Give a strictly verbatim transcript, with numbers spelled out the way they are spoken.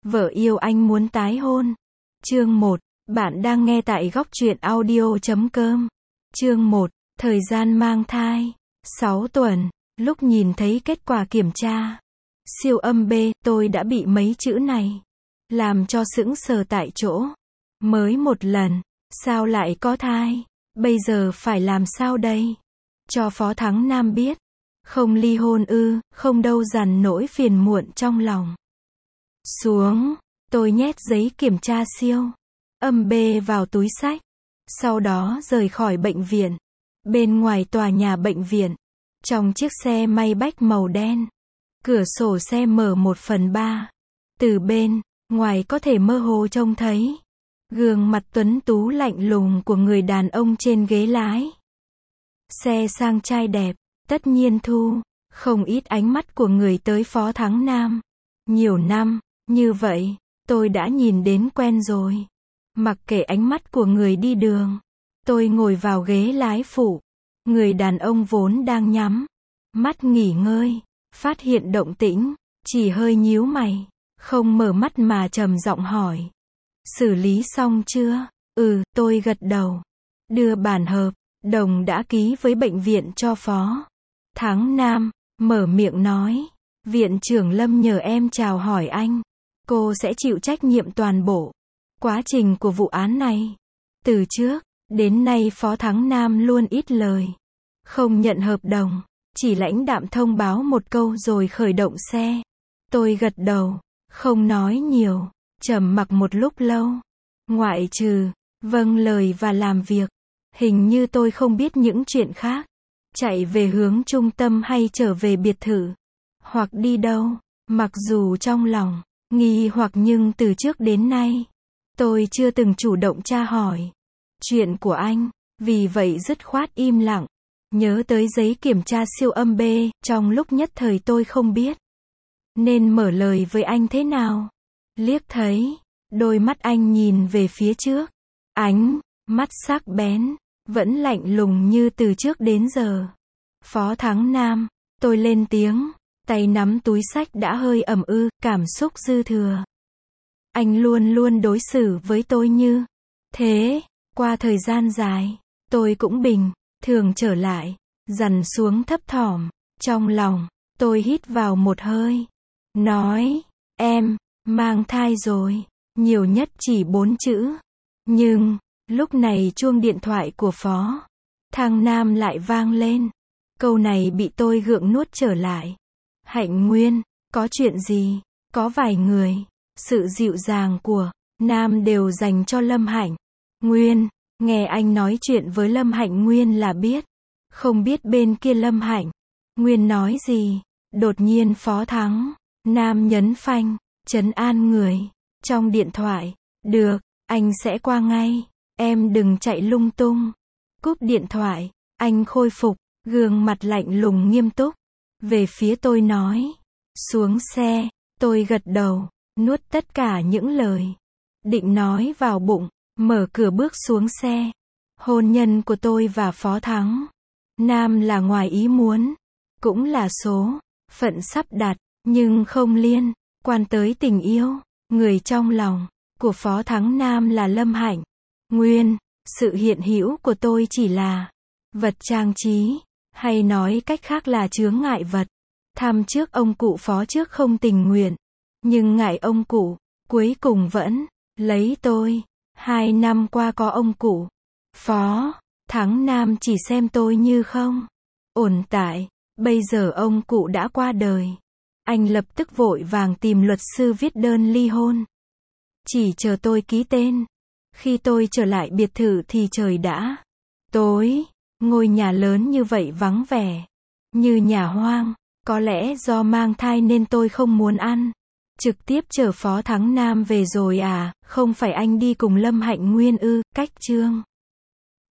Vợ yêu anh muốn tái hôn. Chương một. Bạn đang nghe tại góc truyện audio chấm com. Chương một. Thời gian mang thai. sáu tuần. Lúc nhìn thấy kết quả kiểm tra siêu âm B, tôi đã bị mấy chữ này làm cho sững sờ tại chỗ. Mới một lần, sao lại có thai? Bây giờ phải làm sao đây? Cho Phó Thắng Nam biết. Không ly hôn ư? Không đâu, dằn nỗi phiền muộn trong lòng xuống. Tôi nhét giấy kiểm tra siêu âm B vào túi xách. Sau đó rời khỏi bệnh viện. Bên ngoài tòa nhà bệnh viện, trong chiếc xe Maybach màu đen, cửa sổ xe mở một phần ba. Từ bên ngoài có thể mơ hồ trông thấy gương mặt tuấn tú lạnh lùng của người đàn ông trên ghế lái. Xe sang trai đẹp, tất nhiên thu không ít ánh mắt của người tới Phó Thắng Nam. Nhiều năm như vậy, tôi đã nhìn đến quen rồi. Mặc kệ ánh mắt của người đi đường, tôi ngồi vào ghế lái phụ. Người đàn ông vốn đang nhắm mắt nghỉ ngơi, phát hiện động tĩnh, chỉ hơi nhíu mày, không mở mắt mà trầm giọng hỏi: xử lý xong chưa? Ừ, tôi gật đầu. Đưa bản hợp đồng đã ký với bệnh viện cho Phó Thắng Nam, mở miệng nói: viện trưởng Lâm nhờ em chào hỏi anh. Cô sẽ chịu trách nhiệm toàn bộ quá trình của vụ án này. Từ trước đến nay Phó Thắng Nam luôn ít lời, không nhận hợp đồng, chỉ lãnh đạm thông báo một câu rồi khởi động xe. Tôi gật đầu, không nói nhiều, trầm mặc một lúc lâu. Ngoại trừ vâng lời và làm việc, hình như tôi không biết những chuyện khác. Chạy về hướng trung tâm hay trở về biệt thự, hoặc đi đâu. Mặc dù trong lòng nghi hoặc nhưng từ trước đến nay, tôi chưa từng chủ động tra hỏi chuyện của anh, vì vậy dứt khoát im lặng. Nhớ tới giấy kiểm tra siêu âm B, trong lúc nhất thời tôi không biết nên mở lời với anh thế nào. Liếc thấy đôi mắt anh nhìn về phía trước, ánh mắt sắc bén, vẫn lạnh lùng như từ trước đến giờ. Phó Thắng Nam, tôi lên tiếng, tay nắm túi xách đã hơi ẩm ư, cảm xúc dư thừa. Anh luôn luôn đối xử với tôi như thế. Qua thời gian dài, tôi cũng bình thường trở lại, dằn xuống thấp thỏm trong lòng. Tôi hít vào một hơi, nói: em mang thai rồi. Nhiều nhất chỉ bốn chữ. Nhưng lúc này chuông điện thoại của Phó Thắng Nam lại vang lên. Câu này bị tôi gượng nuốt trở lại. Hạnh Nguyên, có chuyện gì? Có vài người, sự dịu dàng của Nam đều dành cho Lâm Hạnh Nguyên. Nghe anh nói chuyện với Lâm Hạnh Nguyên là biết. Không biết bên kia Lâm Hạnh Nguyên nói gì. Đột nhiên Phó Thắng Nam nhấn phanh, trấn an người trong điện thoại: được, anh sẽ qua ngay, em đừng chạy lung tung. Cúp điện thoại, anh khôi phục gương mặt lạnh lùng nghiêm túc, về phía tôi nói: xuống xe. Tôi gật đầu, nuốt tất cả những lời định nói vào bụng, mở cửa bước xuống xe. Hôn nhân của tôi và Phó Thắng Nam là ngoài ý muốn, cũng là số phận sắp đặt, nhưng không liên quan tới tình yêu. Người trong lòng của Phó Thắng Nam là Lâm Hạnh Nguyên. Sự hiện hữu của tôi chỉ là vật trang trí, hay nói cách khác là chướng ngại vật. Thăm trước ông cụ Phó trước không tình nguyện, nhưng ngại ông cụ, cuối cùng vẫn lấy tôi. Hai năm qua có ông cụ Phó Thắng Nam chỉ xem tôi như không ổn tại. Bây giờ ông cụ đã qua đời, anh lập tức vội vàng tìm luật sư viết đơn ly hôn, chỉ chờ tôi ký tên. Khi tôi trở lại biệt thự thì trời đã tối. Ngôi nhà lớn như vậy vắng vẻ, như nhà hoang. Có lẽ do mang thai nên tôi không muốn ăn. Trực tiếp chở Phó Thắng Nam về rồi à? Không phải anh đi cùng Lâm Hạnh Nguyên ư? Cách chương